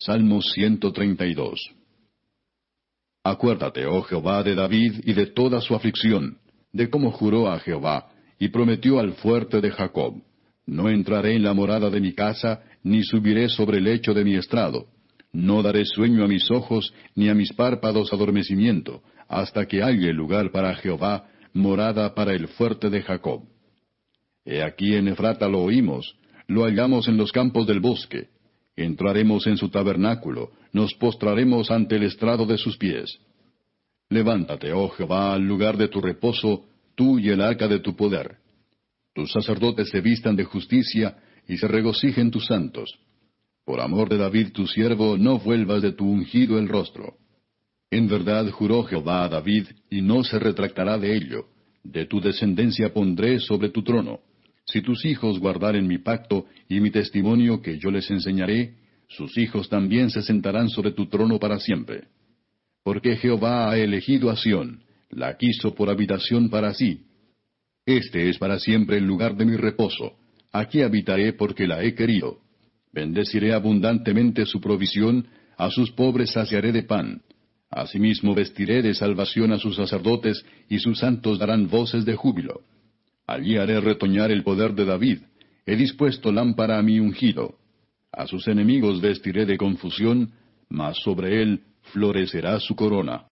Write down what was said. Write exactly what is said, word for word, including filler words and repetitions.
Salmo ciento treinta y dos. Acuérdate, oh Jehová, de David y de toda su aflicción, de cómo juró a Jehová, y prometió al fuerte de Jacob: no entraré en la morada de mi casa, ni subiré sobre el lecho de mi estrado. No daré sueño a mis ojos, ni a mis párpados adormecimiento, hasta que halle lugar para Jehová, morada para el fuerte de Jacob. He aquí en Efrata lo oímos, lo hallamos en los campos del bosque. Entraremos en su tabernáculo, nos postraremos ante el estrado de sus pies. Levántate, oh Jehová, al lugar de tu reposo, tú y el arca de tu poder. Tus sacerdotes se vistan de justicia, y se regocijen tus santos. Por amor de David tu siervo, no vuelvas de tu ungido el rostro. En verdad juró Jehová a David, y no se retractará de ello: de tu descendencia pondré sobre tu trono. Si tus hijos guardaren mi pacto y mi testimonio que yo les enseñaré, sus hijos también se sentarán sobre tu trono para siempre. Porque Jehová ha elegido a Sión, la quiso por habitación para sí. Este es para siempre el lugar de mi reposo. Aquí habitaré porque la he querido. Bendeciré abundantemente su provisión, a sus pobres saciaré de pan. Asimismo vestiré de salvación a sus sacerdotes, y sus santos darán voces de júbilo. Allí haré retoñar el poder de David. He dispuesto lámpara a mi ungido. A sus enemigos vestiré de confusión, mas sobre él florecerá su corona.